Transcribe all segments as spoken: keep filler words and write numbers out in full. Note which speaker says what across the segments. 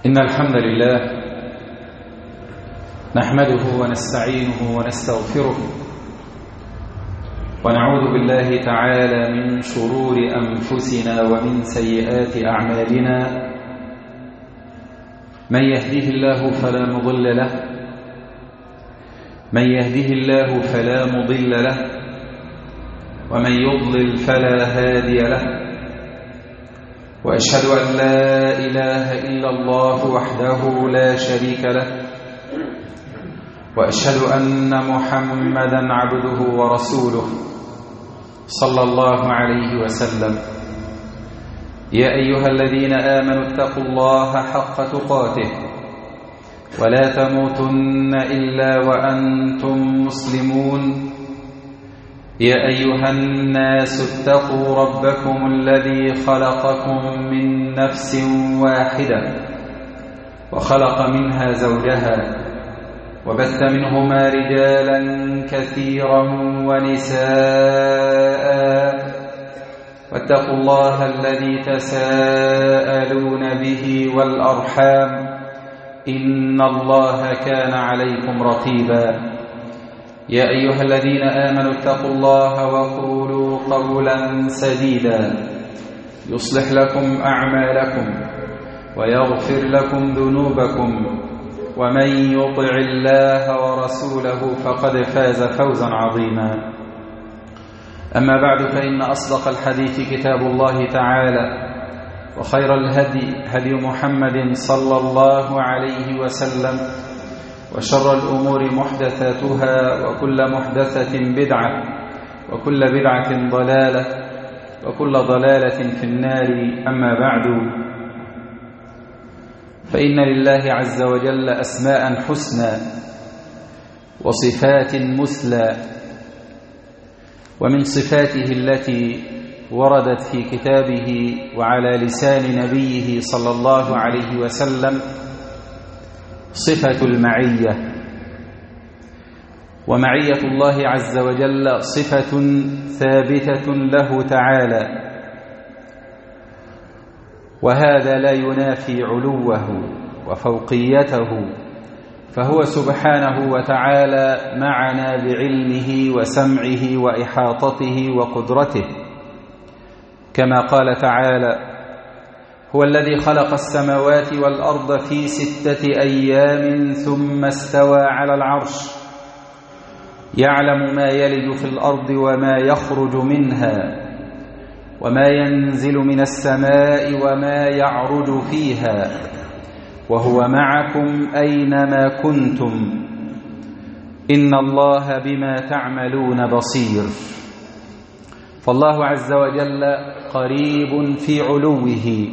Speaker 1: إن الحمد لله نحمده ونستعينه ونستغفره ونعوذ بالله تعالى من شرور أنفسنا ومن سيئات أعمالنا. من يهده الله فلا مضل له من يهده الله فلا مضل له ومن يضلل فلا هادي له. وأشهد أن لا إله إلا الله وحده لا شريك له وأشهد أن محمدا عبده ورسوله صلى الله عليه وسلم. يا أيها الذين آمنوا اتقوا الله حق تقاته ولا تموتن إلا وأنتم مسلمون. يا أيها الناس اتقوا ربكم الذي خلقكم من نفس واحدة وخلق منها زوجها وبث منهما رجالا كثيرا ونساء واتقوا الله الذي تساءلون به والأرحام إن الله كان عليكم رقيبا. يا أيها الذين آمنوا اتقوا الله وقولوا قولا سديدا يصلح لكم أعمالكم ويغفر لكم ذنوبكم ومن يطع الله ورسوله فقد فاز فوزا عظيما. أما بعد فإن أصدق الحديث كتاب الله تعالى وخير الهدي هدي محمد صلى الله عليه وسلم وشر الأمور محدثاتها وكل محدثة بدعة وكل بدعة ضلالة وكل ضلالة في النار. أما بعد فإن لله عز وجل أسماء حسنى وصفات مثلى، ومن صفاته التي وردت في كتابه وعلى لسان نبيه صلى الله عليه وسلم صفة المعية. ومعية الله عز وجل صفة ثابتة له تعالى، وهذا لا ينافي علوه وفوقيته، فهو سبحانه وتعالى معنا بعلمه وسمعه وإحاطته وقدرته، كما قال تعالى: هو الذي خلق السماوات والأرض في ستة أيام ثم استوى على العرش يعلم ما يلج في الأرض وما يخرج منها وما ينزل من السماء وما يعرج فيها وهو معكم أينما كنتم إن الله بما تعملون بصير. فالله عز وجل قريب في علوه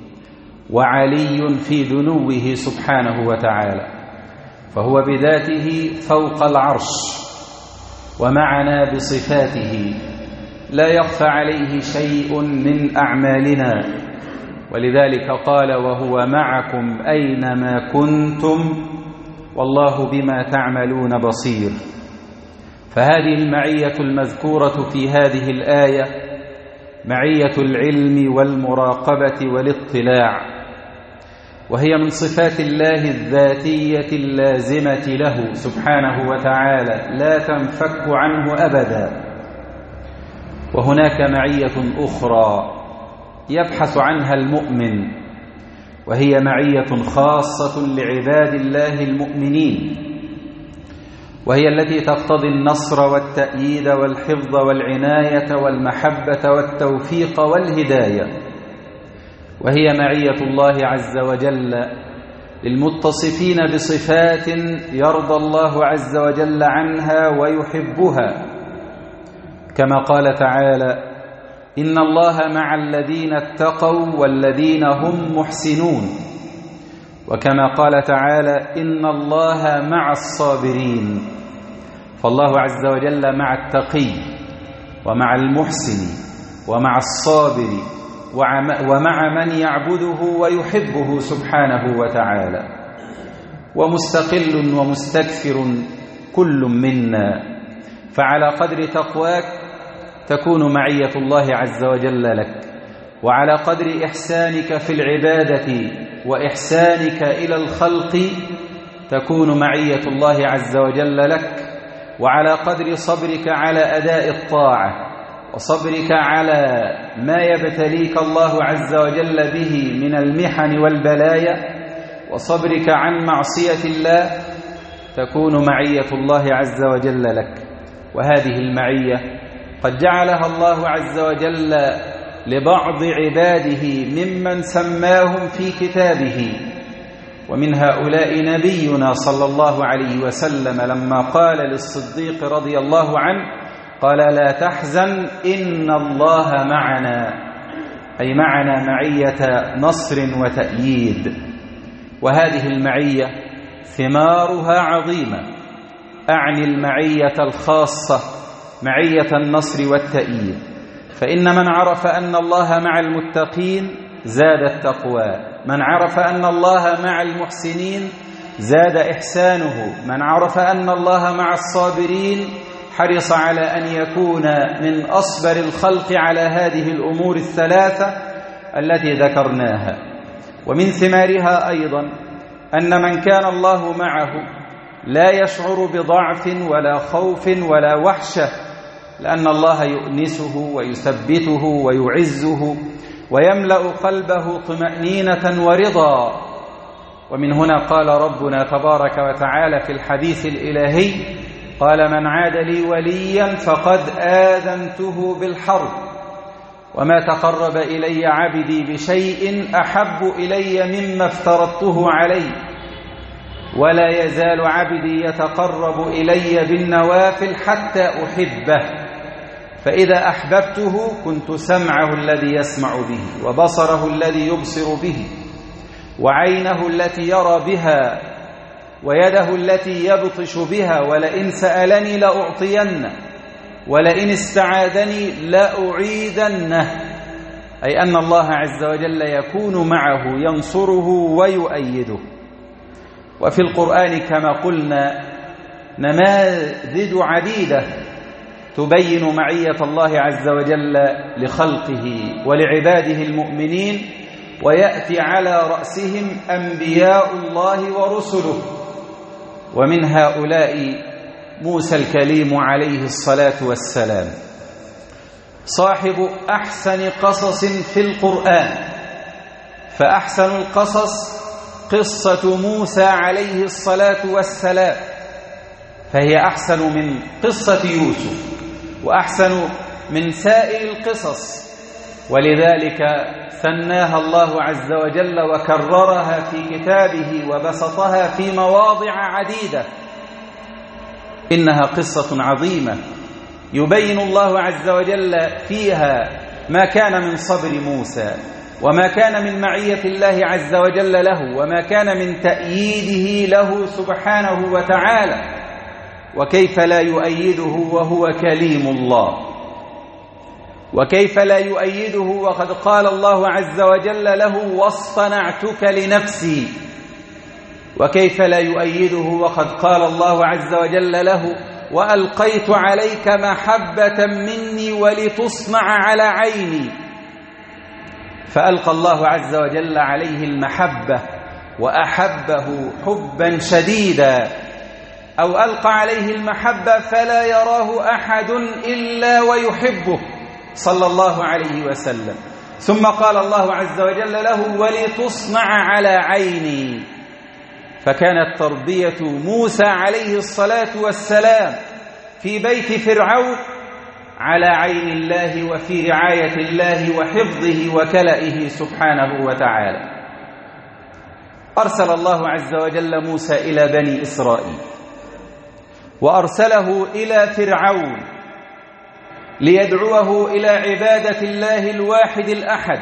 Speaker 1: وعلي في دنوه سبحانه وتعالى، فهو بذاته فوق العرش ومعنا بصفاته، لا يخفى عليه شيء من أعمالنا، ولذلك قال: وهو معكم أينما كنتم والله بما تعملون بصير. فهذه المعية المذكورة في هذه الآية معية العلم والمراقبة والاطلاع، وهي من صفات الله الذاتية اللازمة له سبحانه وتعالى لا تنفك عنه أبدا. وهناك معية أخرى يبحث عنها المؤمن، وهي معية خاصة لعباد الله المؤمنين، وهي التي تقتضي النصر والتأييد والحفظ والعناية والمحبة والتوفيق والهداية، وهي معية الله عز وجل للمتصفين بصفات يرضى الله عز وجل عنها ويحبها، كما قال تعالى: إن الله مع الذين اتقوا والذين هم محسنون، وكما قال تعالى: إن الله مع الصابرين. فالله عز وجل مع التقي ومع المحسن ومع الصابر ومع من يعبده ويحبه سبحانه وتعالى. ومستقل ومستكثر كل منا، فعلى قدر تقواك تكون معية الله عز وجل لك، وعلى قدر إحسانك في العبادة وإحسانك إلى الخلق تكون معية الله عز وجل لك، وعلى قدر صبرك على أداء الطاعة وصبرك على ما يبتليك الله عز وجل به من المحن والبلايا وصبرك عن معصية الله تكون معية الله عز وجل لك. وهذه المعية قد جعلها الله عز وجل لبعض عباده ممن سماهم في كتابه، ومن هؤلاء نبينا صلى الله عليه وسلم لما قال للصديق رضي الله عنه قال: لا تحزن إن الله معنا، أي معنا معية نصر وتأييد. وهذه المعية ثمارها عظيمة، أعني المعية الخاصة معية النصر والتأييد، فإن من عرف أن الله مع المتقين زاد التقوى، من عرف أن الله مع المحسنين زاد إحسانه، من عرف أن الله مع الصابرين حرص على أن يكون من أصبر الخلق على هذه الأمور الثلاثة التي ذكرناها. ومن ثمارها أيضا أن من كان الله معه لا يشعر بضعف ولا خوف ولا وحشة، لأن الله يؤنسه ويثبته ويعزه ويملأ قلبه طمأنينة ورضا. ومن هنا قال ربنا تبارك وتعالى في الحديث الإلهي: قال: من عاد لي وليا فقد آذنته بالحرب، وما تقرب إلي عبدي بشيء أحب إلي مما افترضته عليه، ولا يزال عبدي يتقرب إلي بالنوافل حتى أحبه، فإذا أحببته كنت سمعه الذي يسمع به، وبصره الذي يبصر به، وعينه التي يرى بها، ويده التي يبطش بها، ولئن سألني لأعطينه، ولئن استعاذني لأعيذنه. أي أن الله عز وجل يكون معه ينصره ويؤيده. وفي القرآن كما قلنا نماذج عديدة تبين معية الله عز وجل لخلقه ولعباده المؤمنين، ويأتي على رأسهم أنبياء الله ورسله، ومن هؤلاء موسى الكليم عليه الصلاة والسلام، صاحب أحسن قصص في القرآن. فأحسن القصص قصة موسى عليه الصلاة والسلام، فهي أحسن من قصة يوسف وأحسن من سائر القصص، ولذلك ثناها الله عز وجل وكررها في كتابه وبسطها في مواضع عديدة. إنها قصة عظيمة يبين الله عز وجل فيها ما كان من صبر موسى، وما كان من معية الله عز وجل له، وما كان من تأييده له سبحانه وتعالى، وكيف لا يؤيده وهو كليم الله، وكيف لا يؤيده وقد قال الله عز وجل له: واصطنعتك لنفسي، وكيف لا يؤيده وقد قال الله عز وجل له: وألقيت عليك محبة مني ولتصنع على عيني. فألقى الله عز وجل عليه المحبة وأحبه حبا شديدا، أو ألقى عليه المحبة فلا يراه أحد إلا ويحبه صلى الله عليه وسلم. ثم قال الله عز وجل له: ولتصنع على عيني. فكانت تربية موسى عليه الصلاة والسلام في بيت فرعون على عين الله وفي رعاية الله وحفظه وكلئه سبحانه وتعالى. أرسل الله عز وجل موسى إلى بني إسرائيل، وأرسله إلى فرعون ليدعوه إلى عبادة الله الواحد الأحد،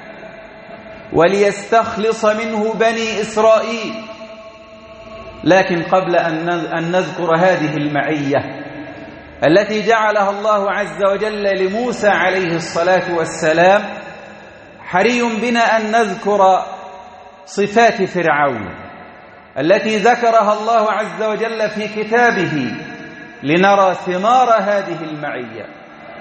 Speaker 1: وليستخلص منه بني إسرائيل. لكن قبل أن نذكر هذه المعية التي جعلها الله عز وجل لموسى عليه الصلاة والسلام، حري بنا أن نذكر صفات فرعون التي ذكرها الله عز وجل في كتابه لنرى ثمار هذه المعية.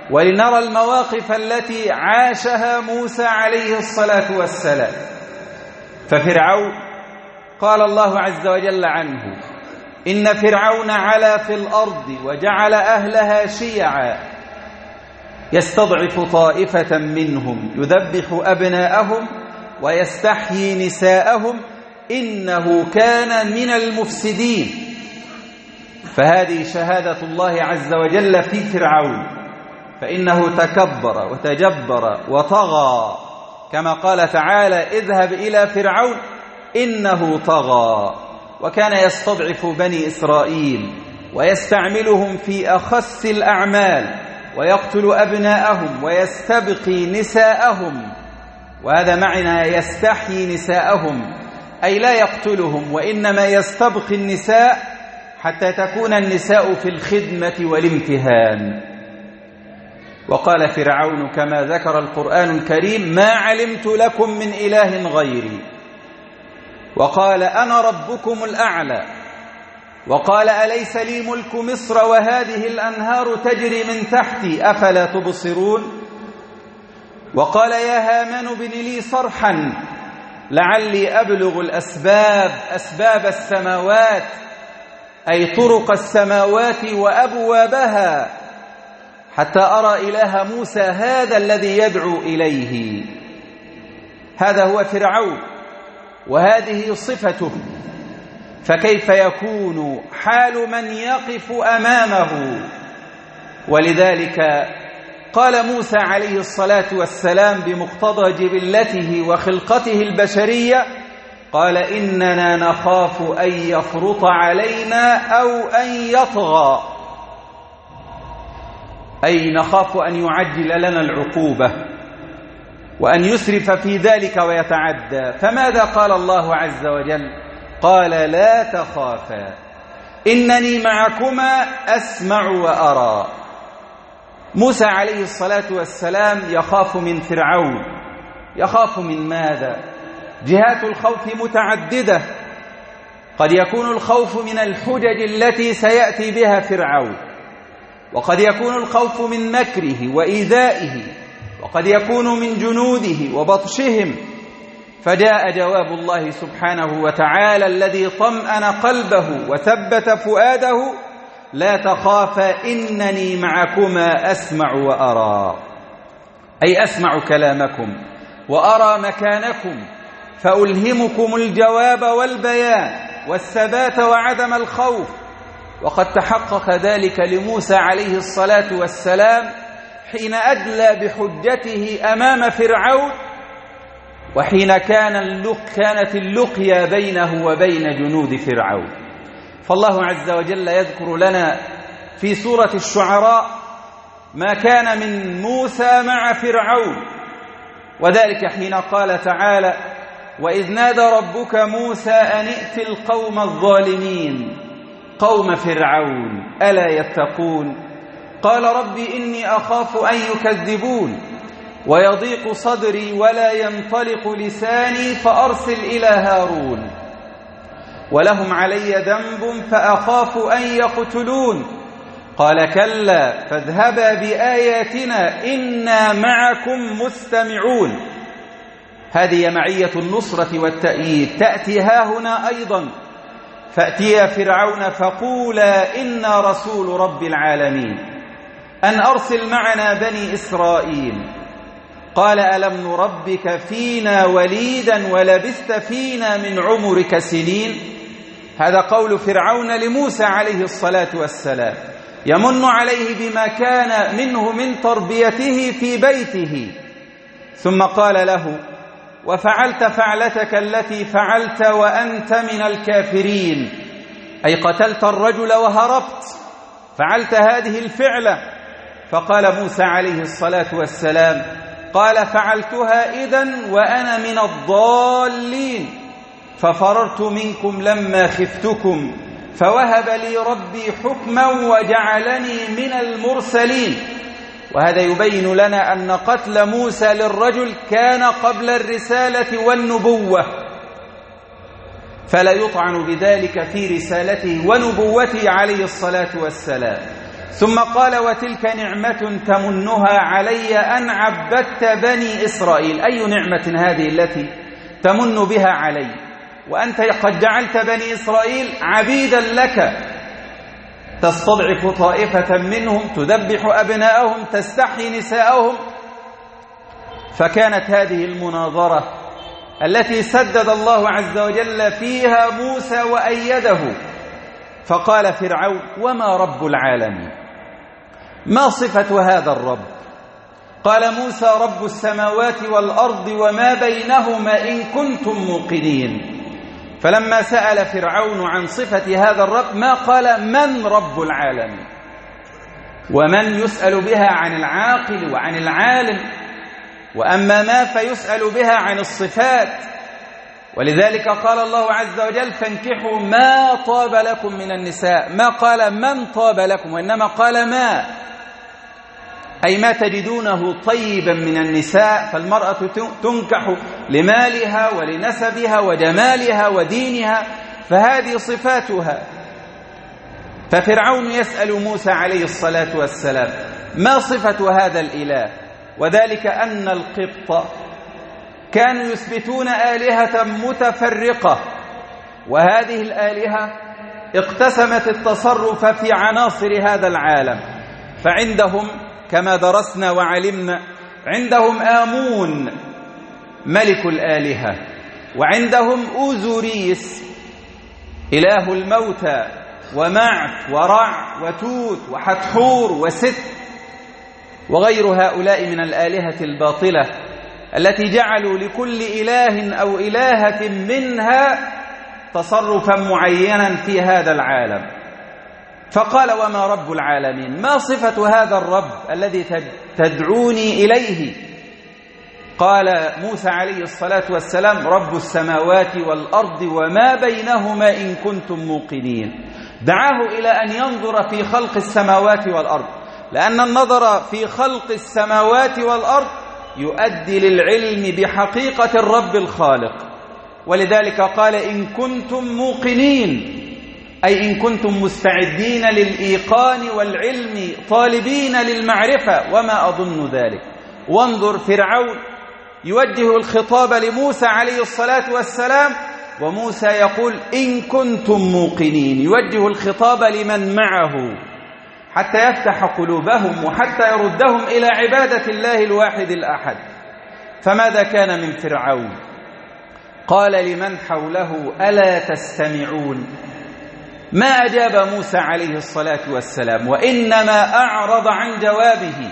Speaker 1: ولنرى المواقف التي عاشها موسى عليه الصلاة والسلام. ففرعون قال الله عز وجل عنه: إن فرعون علا في الأرض وجعل أهلها شيعا يستضعف طائفة منهم يذبح أبناءهم ويستحيي نساءهم إنه كان من المفسدين. فهذه شهادة الله عز وجل في فرعون، فإنه تكبر وتجبر وطغى، كما قال تعالى: اذهب إلى فرعون إنه طغى، وكان يستضعف بني إسرائيل ويستعملهم في أخس الأعمال، ويقتل أبناءهم ويستبقي نساءهم. وهذا معنى يستحيي نساءهم، أي لا يقتلهم وإنما يستبقي النساء حتى تكون النساء في الخدمة والامتهان. وقال فرعون كما ذكر القرآن الكريم: ما علمت لكم من إله غيري. وقال: أنا ربكم الأعلى. وقال: أليس لي ملك مصر وهذه الأنهار تجري من تحتي أفلا تبصرون. وقال: يا هامان ابن لي صرحا لعلي أبلغ الأسباب أسباب السماوات، أي طرق السماوات وأبوابها، حتى أرى إله موسى هذا الذي يدعو إليه. هذا هو فرعون وهذه صفته، فكيف يكون حال من يقف أمامه؟ ولذلك قال موسى عليه الصلاة والسلام بمقتضى جبلته وخلقته البشرية: قال: إننا نخاف أن يفرط علينا أو أن يطغى، أي نخاف أن يعجل لنا العقوبة وأن يسرف في ذلك ويتعدى. فماذا قال الله عز وجل؟ قال: لا تخافا إنني معكما أسمع وأرى. موسى عليه الصلاة والسلام يخاف من فرعون. يخاف من ماذا؟ جهات الخوف متعددة. قد يكون الخوف من الحجج التي سيأتي بها فرعون، وقد يكون الخوف من مكره وإيذائه، وقد يكون من جنوده وبطشهم. فجاء جواب الله سبحانه وتعالى الذي طمأن قلبه وثبت فؤاده: لا تخافا إنني معكما أسمع وأرى، أي أسمع كلامكم وأرى مكانكم، فألهمكم الجواب والبيان والثبات وعدم الخوف. وقد تحقق ذلك لموسى عليه الصلاة والسلام حين أدلى بحجته أمام فرعون، وحين كان اللق كانت اللقيا بينه وبين جنود فرعون. فالله عز وجل يذكر لنا في سورة الشعراء ما كان من موسى مع فرعون، وذلك حين قال تعالى: وإذ نادى ربك موسى أن ائت القوم الظالمين قوم فرعون ألا يتقون قال رب إني أخاف أن يكذبون ويضيق صدري ولا ينطلق لساني فأرسل إلى هارون ولهم علي ذنب فأخاف أن يقتلون قال كلا فاذهبا بآياتنا إنا معكم مستمعون. هذه معية النصرة والتأييد تأتي هاهنا أيضا. فأتيا فرعون فقولا إنا رسول رب العالمين أن أرسل معنا بني إسرائيل قال ألم نربك فينا وليدا ولبثت فينا من عمرك سنين. هذا قول فرعون لموسى عليه الصلاة والسلام يمن عليه بما كان منه من تربيته في بيته، ثم قال له وفعلت فعلتك التي فعلت وأنت من الكافرين، أي قتلت الرجل وهربت، فعلت هذه الفعلة. فقال موسى عليه الصلاة والسلام قال فعلتها إذن وأنا من الضالين ففررت منكم لما خفتكم فوهب لي ربي حكما وجعلني من المرسلين. وهذا يبين لنا أن قتل موسى للرجل كان قبل الرسالة والنبوة، فلا يطعن بذلك في رسالته ونبوته عليه الصلاة والسلام. ثم قال وتلك نعمة تمنها علي أن عبدت بني إسرائيل. أي نعمة هذه التي تمن بها علي وأنت قد جعلت بني إسرائيل عبيدا لك، تستضعف طائفة منهم، تذبح أبناءهم، تستحيي نساءهم. فكانت هذه المناظرة التي سدد الله عز وجل فيها موسى وأيده. فقال فرعون وما رب العالمين؟ ما صفة هذا الرب؟ قال موسى رب السماوات والأرض وما بينهما إن كنتم موقنين. فلما سأل فرعون عن صفة هذا الرب ما قال من رب العالمين، ومن يسأل بها عن العاقل وعن العالم، وأما ما فيسأل بها عن الصفات. ولذلك قال الله عز وجل فانكحوا ما طاب لكم من النساء، ما قال من طاب لكم وإنما قال ما، أي ما تجدونه طيبا من النساء. فالمرأة تنكح لمالها ولنسبها وجمالها ودينها، فهذه صفاتها. ففرعون يسأل موسى عليه الصلاة والسلام ما صفة هذا الإله؟ وذلك أن القبط كانوا يثبتون آلهة متفرقة، وهذه الآلهة اقتسمت التصرف في عناصر هذا العالم. فعندهم كما درسنا وعلمنا عندهم آمون ملك الآلهة، وعندهم أوزوريس إله الموتى، ومعت ورع وتوت وحتحور وست، وغير هؤلاء من الآلهة الباطلة التي جعلوا لكل إله أو إلهة منها تصرفا معينا في هذا العالم. فقال وما رب العالمين؟ ما صفة هذا الرب الذي تدعوني إليه؟ قال موسى عليه الصلاة والسلام رب السماوات والأرض وما بينهما إن كنتم موقنين. دعاه إلى أن ينظر في خلق السماوات والأرض، لأن النظر في خلق السماوات والأرض يؤدي للعلم بحقيقة الرب الخالق. ولذلك قال إن كنتم موقنين، أي إن كنتم مستعدين للإيقان والعلم طالبين للمعرفة، وما أظن ذلك. وانظر فرعون يوجه الخطاب لموسى عليه الصلاة والسلام، وموسى يقول إن كنتم موقنين، يوجه الخطاب لمن معه حتى يفتح قلوبهم وحتى يردهم إلى عبادة الله الواحد الأحد. فماذا كان من فرعون؟ قال لمن حوله ألا تستمعون؟ ما أجاب موسى عليه الصلاة والسلام، وإنما أعرض عن جوابه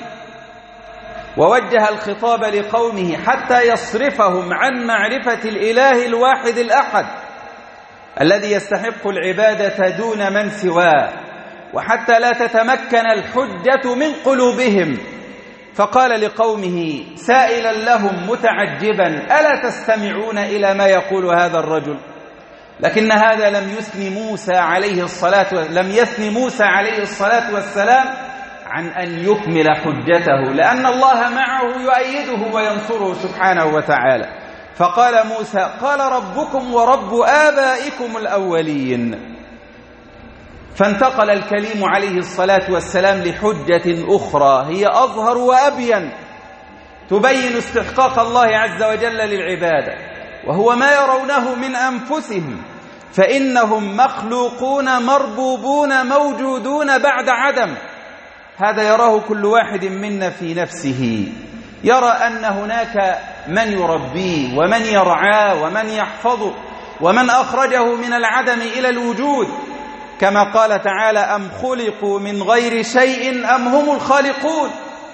Speaker 1: ووجه الخطاب لقومه حتى يصرفهم عن معرفة الإله الواحد الأحد الذي يستحق العبادة دون من سواه، وحتى لا تتمكن الحجة من قلوبهم. فقال لقومه سائلا لهم متعجبا ألا تستمعون إلى ما يقول هذا الرجل؟ لكن هذا لم يثن موسى عليه الصلاة لم يثن موسى عليه الصلاة والسلام عن أن يكمل حجته، لأن الله معه يؤيده وينصره سبحانه وتعالى. فقال موسى قال ربكم ورب آبائكم الأولين. فانتقل الكليم عليه الصلاة والسلام لحجة أخرى هي أظهر وأبين، تبين استحقاق الله عز وجل للعبادة، وهو ما يرونه من أنفسهم، فإنهم مخلوقون مربوبون موجودون بعد عدم. هذا يراه كل واحد منا في نفسه، يرى أن هناك من يربيه ومن يرعاه ومن يحفظه ومن أخرجه من العدم إلى الوجود، كما قال تعالى أم خلقوا من غير شيء أم هم الخالقون.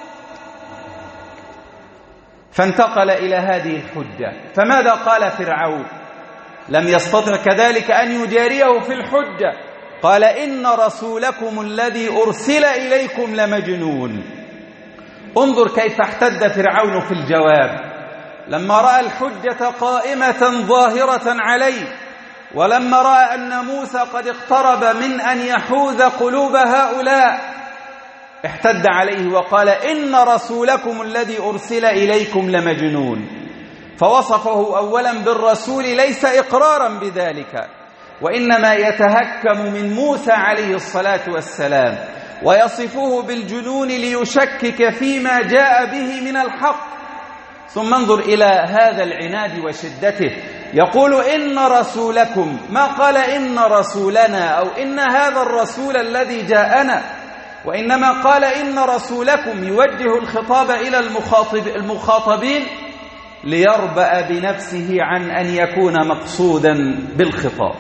Speaker 1: فانتقل إلى هذه الحجة. فماذا قال فرعون؟ لم يستطع كذلك أن يجاريه في الحجة، قال إن رسولكم الذي أرسل إليكم لمجنون. انظر كيف احتد فرعون في الجواب لما رأى الحجة قائمة ظاهرة عليه، ولما رأى أن موسى قد اقترب من أن يحوز قلوب هؤلاء، احتد عليه وقال إن رسولكم الذي أرسل إليكم لمجنون. فوصفه أولا بالرسول ليس إقرارا بذلك، وإنما يتهكم من موسى عليه الصلاة والسلام، ويصفه بالجنون ليشكك فيما جاء به من الحق. ثم انظر إلى هذا العناد وشدته، يقول إن رسولكم، ما قال إن رسولنا أو إن هذا الرسول الذي جاءنا، وإنما قال إن رسولكم، يوجه الخطاب إلى المخاطب المخاطبين ليربأ بنفسه عن أن يكون مقصودا بالخطاب.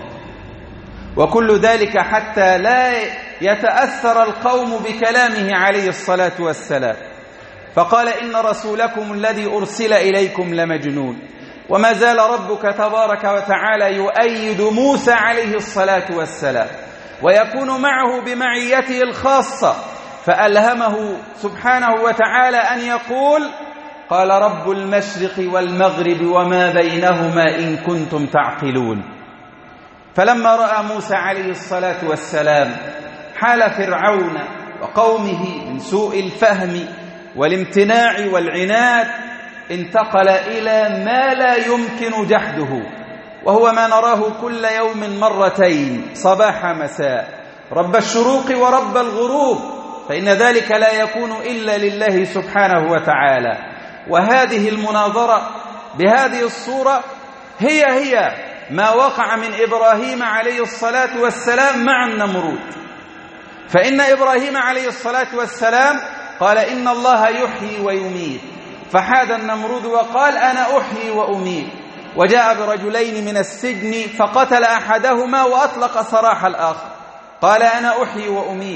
Speaker 1: وكل ذلك حتى لا يتأثر القوم بكلامه عليه الصلاة والسلام، فقال إن رسولكم الذي أرسل إليكم لمجنون. وما زال ربك تبارك وتعالى يؤيد موسى عليه الصلاة والسلام ويكون معه بمعيته الخاصة، فألهمه سبحانه وتعالى أن يقول قال رب المشرق والمغرب وما بينهما إن كنتم تعقلون. فلما رأى موسى عليه الصلاة والسلام حال فرعون وقومه من سوء الفهم والامتناع والعناد، انتقل إلى ما لا يمكن جحده، وهو ما نراه كل يوم مرتين صباح مساء، رب الشروق ورب الغروب، فإن ذلك لا يكون إلا لله سبحانه وتعالى. وهذه المناظرة بهذه الصورة هي هي ما وقع من إبراهيم عليه الصلاة والسلام مع النمرود. فإن إبراهيم عليه الصلاة والسلام قال إن الله يحيي ويميت، فحاد النمرود وقال أنا أحيي وأميت، وجاء برجلين من السجن فقتل أحدهما وأطلق سراح الآخر، قال أنا أحيي وأميت.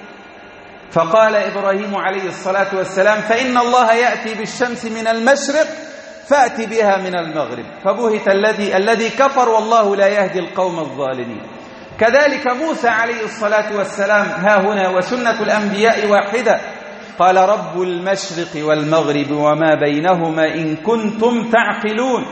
Speaker 1: فقال إبراهيم عليه الصلاة والسلام فإن الله يأتي بالشمس من المشرق فأتي بها من المغرب، فبهت الذي الذي كفر والله لا يهدي القوم الظالمين. كذلك موسى عليه الصلاة والسلام ها هنا، وسنة الأنبياء واحدة، قال رب المشرق والمغرب وما بينهما إن كنتم تعقلون،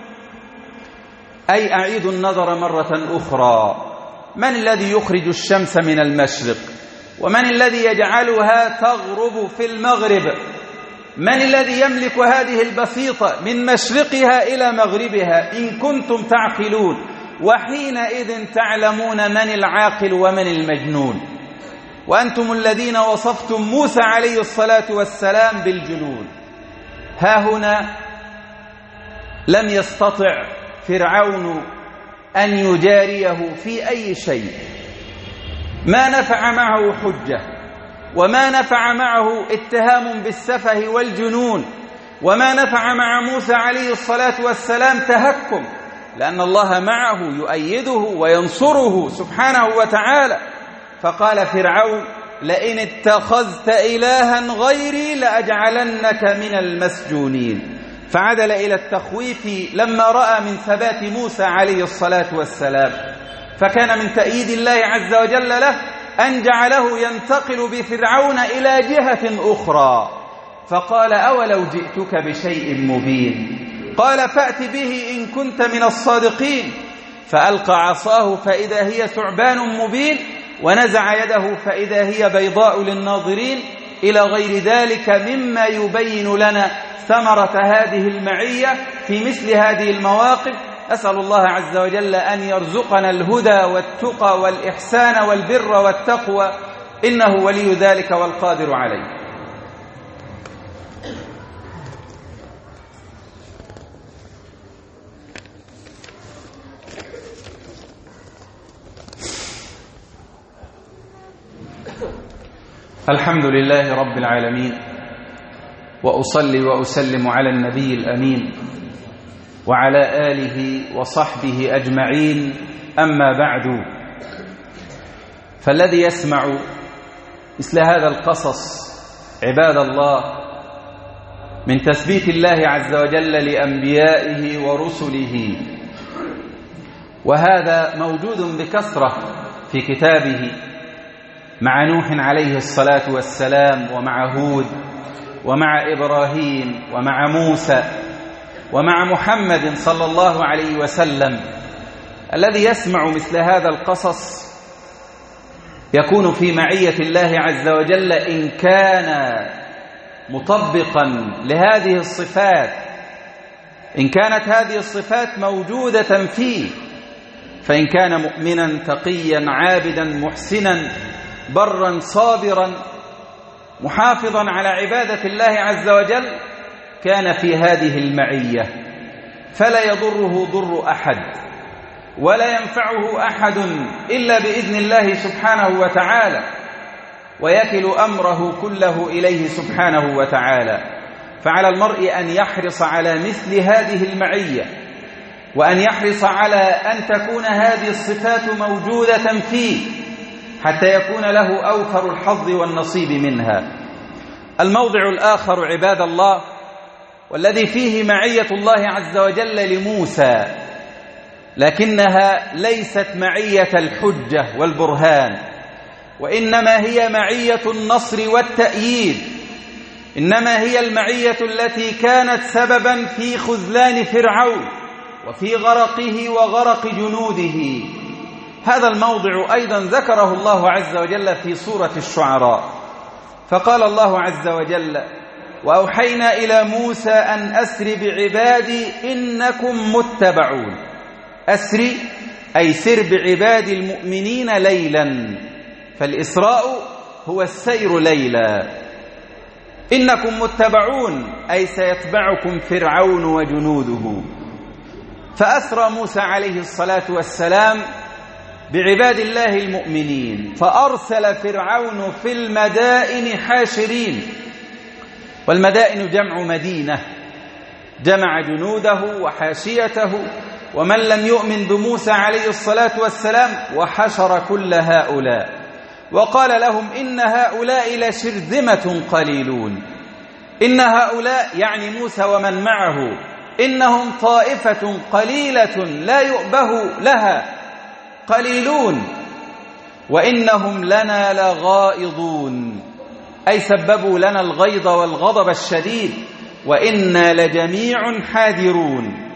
Speaker 1: أي أعيدوا النظر مرة أخرى، من الذي يخرج الشمس من المشرق؟ ومن الذي يجعلها تغرب في المغرب؟ من الذي يملك هذه البسيطة من مشرقها إلى مغربها إن كنتم تعقلون؟ وحينئذ تعلمون من العاقل ومن المجنون. وأنتم الذين وصفتم موسى عليه الصلاة والسلام بالجنون. ها هنا لم يستطع فرعون أن يجاريه في أي شيء، ما نفع معه حجة، وما نفع معه اتهام بالسفه والجنون، وما نفع مع موسى عليه الصلاة والسلام تهكم، لأن الله معه يؤيده وينصره سبحانه وتعالى. فقال فرعون لئن اتخذت إلها غيري لأجعلنك من المسجونين، فعدل إلى التخويف لما رأى من ثبات موسى عليه الصلاة والسلام. فكان من تأييد الله عز وجل له أن جعله ينتقل بفرعون إلى جهة أخرى، فقال أولو جئتك بشيء مبين، قال فأت به إن كنت من الصادقين، فألقى عصاه فإذا هي ثعبان مبين، ونزع يده فإذا هي بيضاء للناظرين، إلى غير ذلك مما يبين لنا ثمرة هذه المعية في مثل هذه المواقف. أسأل الله عز وجل أن يرزقنا الهدى والتقى والإحسان والبر والتقوى، إنه ولي ذلك والقادر عليه. الحمد لله رب العالمين، وأصلي وأسلم على النبي الأمين وعلى آله وصحبه أجمعين، أما بعد، فالذي يسمع مثل هذا القصص عباد الله من تثبيت الله عز وجل لأنبيائه ورسله، وهذا موجود بكثرة في كتابه، مع نوح عليه الصلاة والسلام، ومع هود، ومع إبراهيم، ومع موسى، ومع محمد صلى الله عليه وسلم. الذي يسمع مثل هذا القصص يكون في معية الله عز وجل إن كان مطبقا لهذه الصفات، إن كانت هذه الصفات موجودة فيه، فإن كان مؤمنا تقيا عابدا محسنا برا صابرا محافظا على عبادة الله عز وجل كان في هذه المعية، فلا يضره ضر أحد ولا ينفعه أحد إلا بإذن الله سبحانه وتعالى، ويكل أمره كله إليه سبحانه وتعالى. فعلى المرء أن يحرص على مثل هذه المعية، وأن يحرص على أن تكون هذه الصفات موجودة فيه حتى يكون له أوفر الحظ والنصيب منها. الموضع الآخر عباد الله والذي فيه معية الله عز وجل لموسى، لكنها ليست معية الحجة والبرهان، وإنما هي معية النصر والتأييد، إنما هي المعية التي كانت سببا في خذلان فرعون وفي غرقه وغرق جنوده. هذا الموضع أيضا ذكره الله عز وجل في سورة الشعراء، فقال الله عز وجل: وأوحينا إلى موسى أن أسر بعبادي إنكم متبعون. أسر أي سر بعبادي المؤمنين ليلا، فالإسراء هو السير ليلا. إنكم متبعون أي سيتبعكم فرعون وجنوده. فأسرى موسى عليه الصلاة والسلام بعباد الله المؤمنين، فأرسل فرعون في المدائن حاشرين، والمدائن جمع مدينة، جمع جنوده وحاشيته ومن لم يؤمن بموسى عليه الصلاة والسلام، وحشر كل هؤلاء وقال لهم: إن هؤلاء لشرذمة قليلون. إن هؤلاء يعني موسى ومن معه إنهم طائفة قليلة لا يؤبه لها، قليلون، وإنهم لنا لغائظون أي سببوا لنا الغيظ والغضب الشديد، وإنا لجميع حاذرون.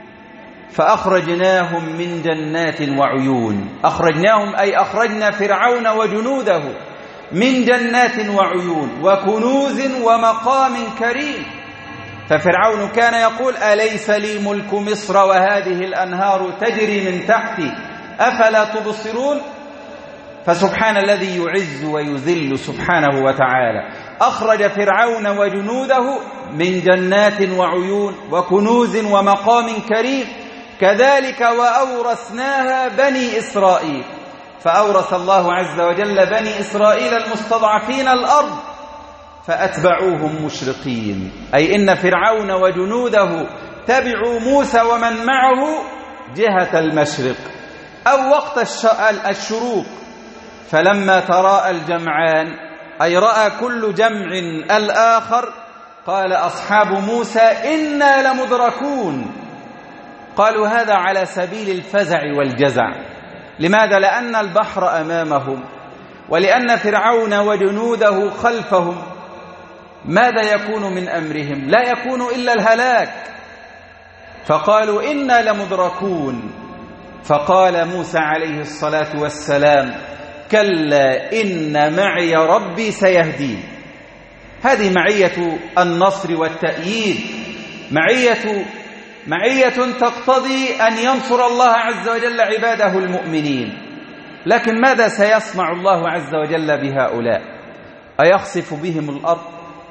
Speaker 1: فأخرجناهم من جنات وعيون. أخرجناهم أي أخرجنا فرعون وجنوده من جنات وعيون وكنوز ومقام كريم. ففرعون كان يقول: أليس لي ملك مصر وهذه الأنهار تجري من تحتي أفلا تبصرون؟ فسبحان الذي يعز ويذل سبحانه وتعالى. أخرج فرعون وجنوده من جنات وعيون وكنوز ومقام كريم. كذلك وأورثناها بني إسرائيل. فأورث الله عز وجل بني إسرائيل المستضعفين الأرض فأتبعوهم مشرقين، أي إن فرعون وجنوده تبعوا موسى ومن معه جهة المشرق أو وقت الشروق. فلما تراءى الجمعان أي رأى كل جمع الآخر قال أصحاب موسى: إنا لمدركون. قالوا هذا على سبيل الفزع والجزع. لماذا؟ لأن البحر أمامهم ولأن فرعون وجنوده خلفهم. ماذا يكون من أمرهم؟ لا يكون إلا الهلاك. فقالوا إنا لمدركون. فقال موسى عليه الصلاة والسلام: كلا إن معي ربي سيهدين. هذه معية النصر والتأييد، معية معية تقتضي أن ينصر الله عز وجل عباده المؤمنين. لكن ماذا سيصنع الله عز وجل بهؤلاء؟ أيخسف بهم الأرض؟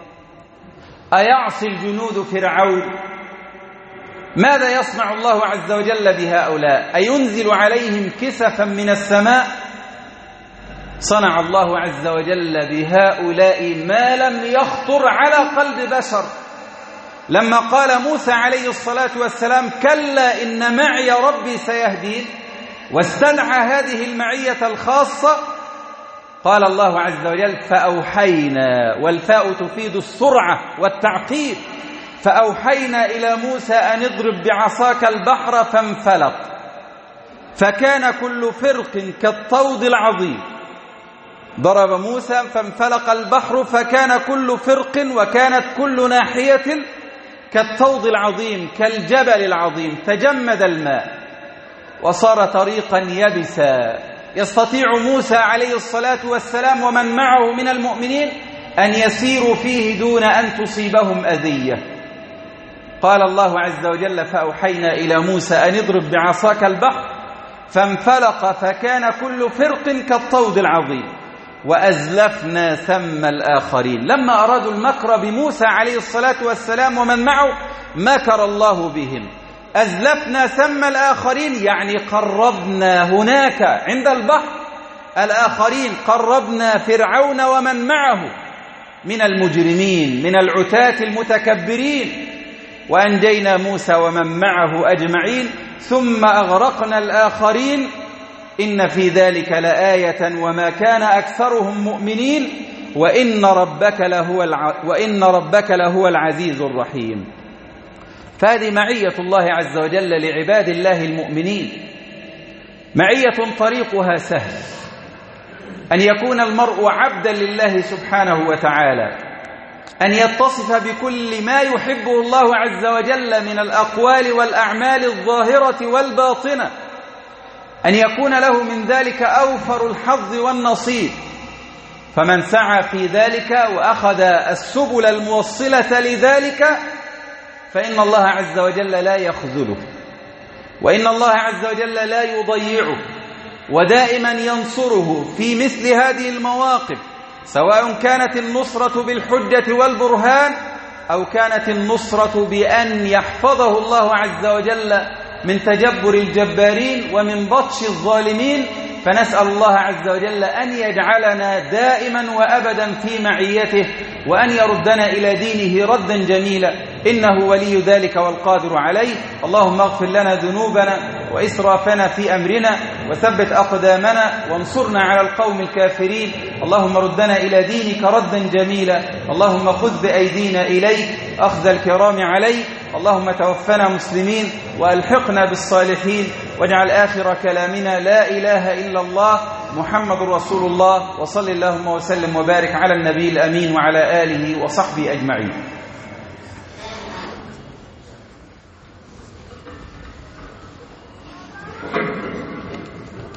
Speaker 1: أيعصي الجنود فرعون؟ ماذا يصنع الله عز وجل بهؤلاء؟ أينزل عليهم كسفا من السماء؟ صنع الله عز وجل بهؤلاء ما لم يخطر على قلب بشر. لما قال موسى عليه الصلاة والسلام: كلا إن معي ربي سيهدين، واستدعى هذه المعية الخاصة، قال الله عز وجل: فأوحينا، والفاء تفيد السرعة والتعقيب، فأوحينا إلى موسى أن اضرب بعصاك البحر فانفلق فكان كل فرق كالطود العظيم. ضرب موسى فانفلق البحر فكان كل فرق، وكانت كل ناحية كالطود العظيم كالجبل العظيم. تجمد الماء وصار طريقا يبسا يستطيع موسى عليه الصلاة والسلام ومن معه من المؤمنين أن يسيروا فيه دون أن تصيبهم أذية. قال الله عز وجل: فأوحينا إلى موسى أن اضرب بعصاك البحر فانفلق فكان كل فرق كالطود العظيم. وأزلفنا ثم الآخرين. لما أرادوا المكر بموسى عليه الصلاة والسلام ومن معه مكر الله بهم. أزلفنا ثم الآخرين يعني قربنا هناك عند البحر الآخرين، قربنا فرعون ومن معه من المجرمين من العتاة المتكبرين، وأنجينا موسى ومن معه أجمعين ثم أغرقنا الآخرين. إن في ذلك لآية وما كان أكثرهم مؤمنين وإن ربك لهو الع... وإن ربك لهو العزيز الرحيم. فهذه معية الله عز وجل لعباد الله المؤمنين، معية طريقها سهل، أن يكون المرء عبدا لله سبحانه وتعالى، أن يتصف بكل ما يحبه الله عز وجل من الأقوال والأعمال الظاهرة والباطنة، أن يكون له من ذلك أوفر الحظ والنصيب. فمن سعى في ذلك وأخذ السبل الموصلة لذلك فإن الله عز وجل لا يخذله، وإن الله عز وجل لا يضيعه، ودائما ينصره في مثل هذه المواقف، سواء كانت النصرة بالحجة والبرهان أو كانت النصرة بأن يحفظه الله عز وجل من تجبر الجبارين ومن بطش الظالمين. فنسأل الله عز وجل أن يجعلنا دائما وأبدا في معيته، وأن يردنا إلى دينه ردا جميلا، إنه ولي ذلك والقادر عليه. اللهم اغفر لنا ذنوبنا وإسرافنا في أمرنا وثبت أقدامنا وانصرنا على القوم الكافرين. اللهم ردنا إلى دينك ردا جميلا. اللهم خذ بأيدينا إليك أخذ الكرام عليك. اللهم توفنا مسلمين وألحقنا بالصالحين، واجعل آخر كلامنا لا إله إلا الله محمد رسول الله. وصل اللهم وسلم وبارك على النبي الأمين وعلى آله وصحبه أجمعين.